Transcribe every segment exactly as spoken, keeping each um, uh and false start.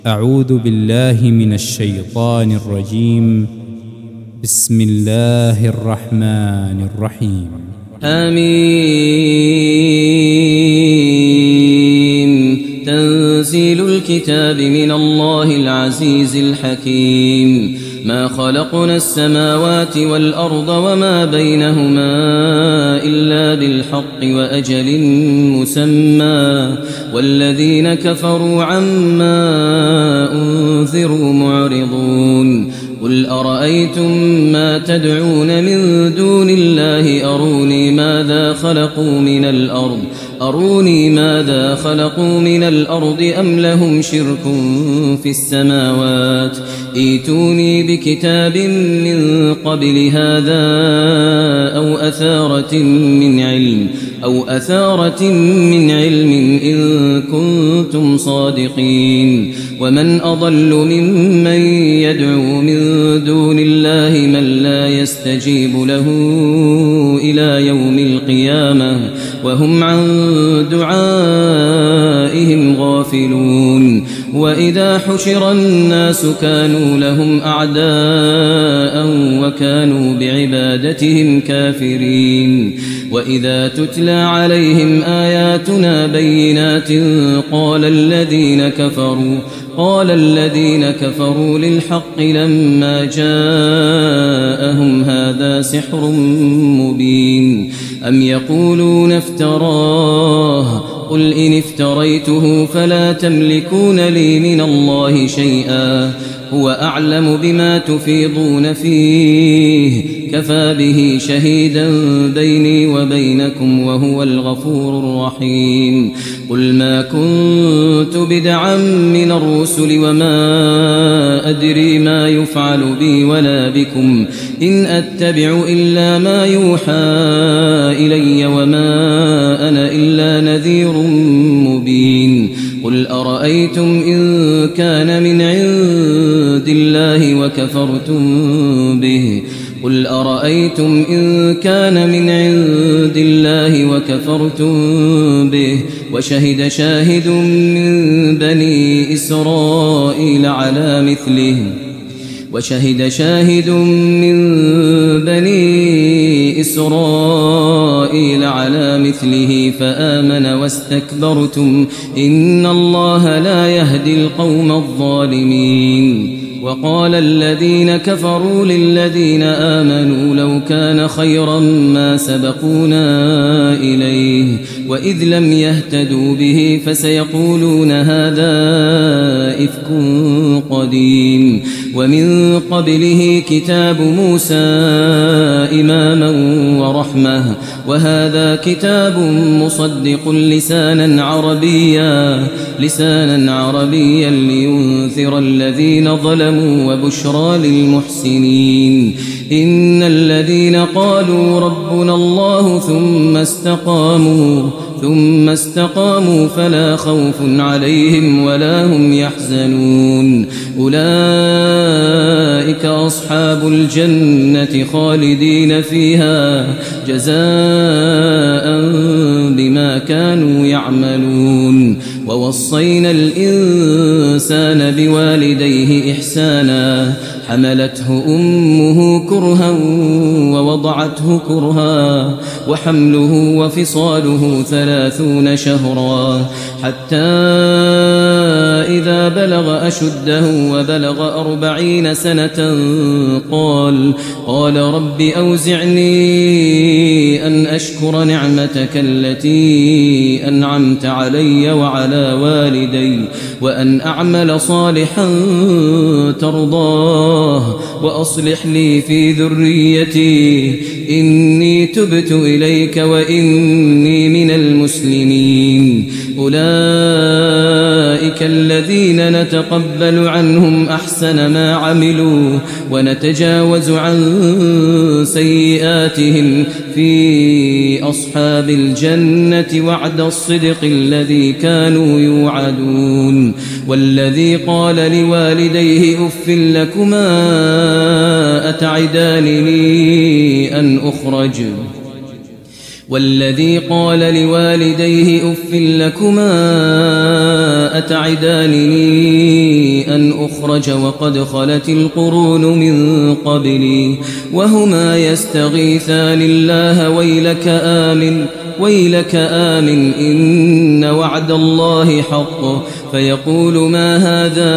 أعوذ بالله من الشيطان الرجيم. بسم الله الرحمن الرحيم. آمين. تنزيل الكتاب من الله العزيز الحكيم. ما خلقنا السماوات والأرض وما بينهما إلا بالحق وأجل مسمى، والذين كفروا عما أنذروا معرضون. قل أرأيتم ما تدعون من دون الله أروني ماذا خلقوا من الأرض أروني ماذا خلقوا من الأرض أم لهم شرك في السماوات. ائتوني بكتاب من قبل هذا أو أثارة من علم أو أثارة من علم إن كنتم صادقين. ومن أضل ممن يدعو من دون الله من لا يستجيب له إلى يوم القيامة وهم عن دعائهم غافلون. وإذا حشر الناس كانوا لهم أعداء وكانوا بعبادتهم كافرين. وإذا تتلى عليهم آياتنا بينات قال الذين كفروا قال الذين كفروا للحق لما جاءهم هذا سحر مبين. أم يقولون افتراه قل إن افتريته فلا تملكون لي من الله شيئا هو أعلم بما تفيضون فيه كفى به شهيدا بيني وبينكم وهو الغفور الرحيم. قل ما كنت بدعا من الرسل وما أدري ما يفعل بي ولا بكم إن أتبع إلا ما يوحى إلي وما أنا إلا نذير مبين. قل أرأيتم إن كان من عند الله وكفرتم به قل أرأيتم إن كان من عند الله وكفرتم به وشهد شاهد من بني إسرائيل على مثله وشهد شاهد من بني إسرائيل على مثله فآمن واستكبرتم إن الله لا يهدي القوم الظالمين. وقال الذين كفروا للذين آمنوا لو كان خيرا ما سبقونا إليه وإذ لم يهتدوا به فسيقولون هذا إفك قديم. ومن قبله كتاب موسى إماما ورحمة وهذا كتاب مصدق لسانا عربيا لسانا عربيا لينذر الذين ظلموا وبشرى للمحسنين. إن الذين قالوا ربنا الله ثم استقاموا ثم استقاموا فلا خوف عليهم ولا هم يحزنون. أولئك أصحاب الجنة خالدين فيها جزاء بما كانوا يعملون. ووصينا الإنسان بوالديه إحسانا حملته أمه كرها ووضعته كرها وحمله وفصاله ثلاثون شهرا حتى إذا بلغ أشده وبلغ أربعين سنة قال قال رب أوزعني أن أشكر نعمتك التي أنعمت علي وعلى والدي وأن أعمل صالحا ترضاه وأصلح لي في ذريتي إني تبت إليك وإني من المسلمين. أولئك الذين نتقبل عنهم أحسن ما عملوا ونتجاوز عن سيئاتهم في أصحاب الجنة وعد الصدق الذي كانوا يوعدون. والذي قال لوالديه أف لكما أتعدانني أن أخرج والذي قال لوالديه أف لكما أتعدانني أن أخرج وقد خلت القرون من قبلي وهما يستغيثان الله ويلك آمن ويلك آمن إن وعد الله حق فيقول ما هذا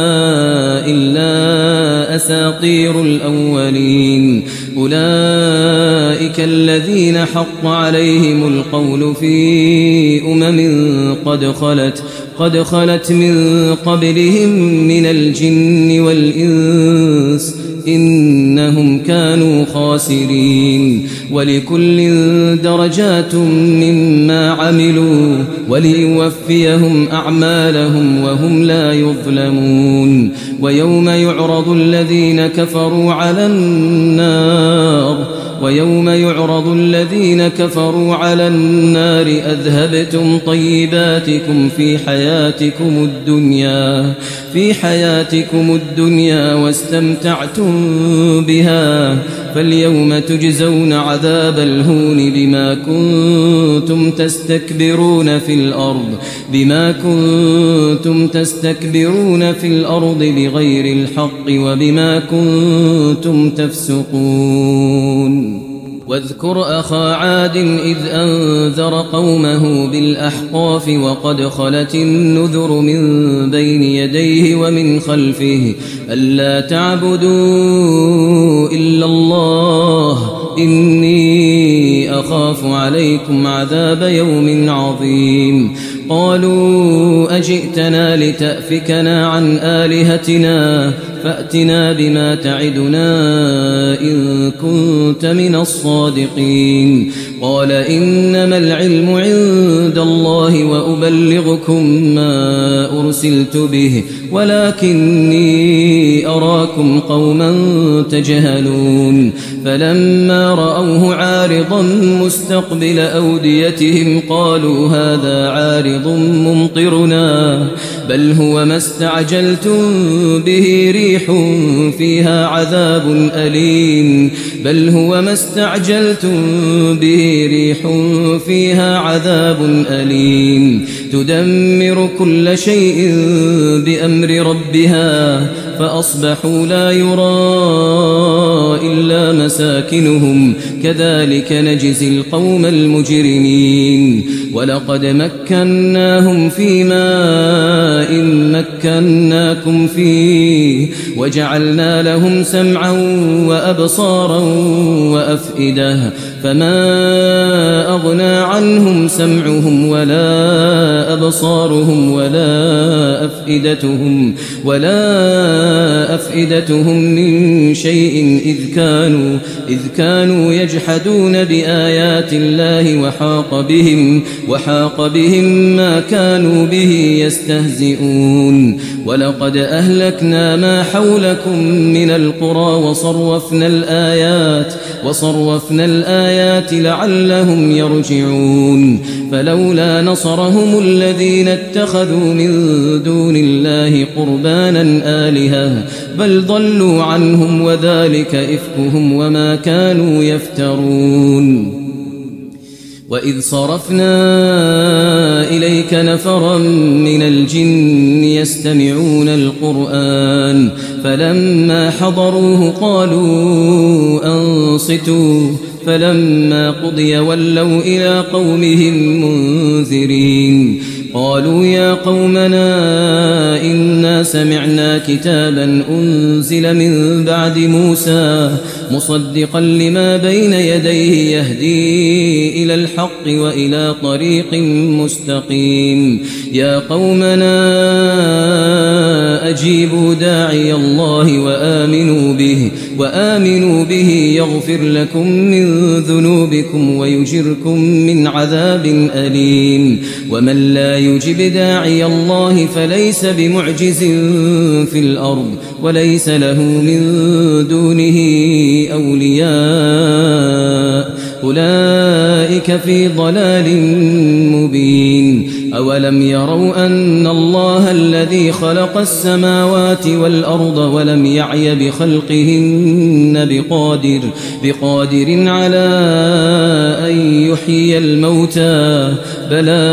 إلا أساطير الأولين أولئك الذين حق عليهم القول في أمم قد خلت قد خلت من قبلهم من الجن والإنس إنهم كانوا خاسرين ولكل درجات مما عملوا وليوفيهم أعمالهم وهم لا يظلمون ويوم يعرض الذين كفروا على النار ويوم يعرض الذين كفروا على النار أذهبتم طيباتكم في حياتكم الدنيا في حياتكم الدنيا واستمتعتم بها فاليوم تجزون عذاب الهون بما كنتم تستكبرون في الأرض بما كنتم تستكبرون في الأرض بغير الحق وبما كنتم تفسقون واذكر أخا عاد إذ أنذر قومه بالأحقاف وقد خلت النذر من بين يديه ومن خلفه ألا تعبدوا إلا الله إني أخاف عليكم عذاب يوم عظيم قالوا أجئتنا لتأفكنا عن آلهتنا فأتنا بما تعدنا إن كنت من الصادقين قال إنما العلم عند الله وأبلغكم ما أرسلت به ولكني أراكم قوما تجهلون فلما رأوه عارضا مستقبل أوديتهم قالوا هذا عارض ممطرنا بل هو ما استعجلتم به ريح فيها عذاب أليم بل هو ما استعجلتم به ريح فيها عذاب أليم تدمر كل شيء بأمر ربها فأصبحوا لا يرى إلا مساكنهم كذلك نجزي القوم المجرمين ولقد مكناهم في ماء مكناكم فيه وجعلنا لهم سمعا وأبصارا وأفئدة فما أغنى عنهم سمعهم ولا أبصارهم ولا أفئدتهم ولا أفئدتهم من شيء إذ كانوا إذ كانوا يجحدون بآيات الله وحاق بهم وحاق بهم ما كانوا به يستهزئون ولقد أهلكنا ما حولكم من القرى وصرفنا الآيات وصرفنا الآيات لعلهم يرجعون فلولا نصرهم الذين اتخذوا من دون الله قربانا آلهة بل ضلوا عنهم وذلك إفكهم وما كانوا يفترون وإذ صرفنا إليك نفرا من الجن يستمعون القرآن فلما حضروه قالوا أنصتوا فلما قضي ولوا إلى قومهم منذرين قالوا يا قومنا إنا سمعنا كتابا أنزل من بعد موسى مصدقا لما بين يديه يهدي إلى الحق وإلى طريق مستقيم يا قومنا أجيبوا داعي الله وآمنوا به وآمنوا به يغفر لكم من ذنوبكم ويجركم من عذاب أليم ومن لا يجب داعي الله فليس بمعجز في الأرض وليس له من دونه أولياء أولئك في ضلال مبين أولم يروا أن الله الذي خلق السماوات والأرض ولم يعي بخلقهن بقادر, بقادر على أن يحيي الموتى بلى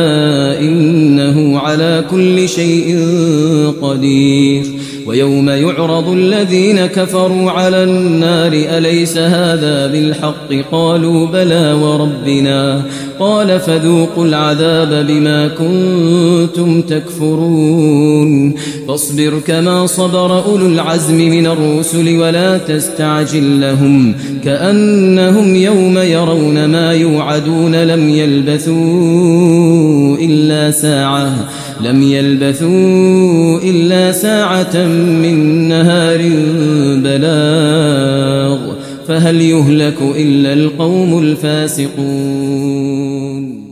إنه على كل شيء قدير. ويوم يعرض الذين كفروا على النار أليس هذا بالحق قالوا بلى وربنا قال فذوقوا العذاب بما كنتم تكفرون. فاصبر كما صبر أولو العزم من الرسل ولا تستعجل لهم كأنهم يوم يرون ما يوعدون لم يلبثوا إلا ساعة لم يلبثوا إلا ساعة من نهار بلاغ فهل يهلك إلا القوم الفاسقون.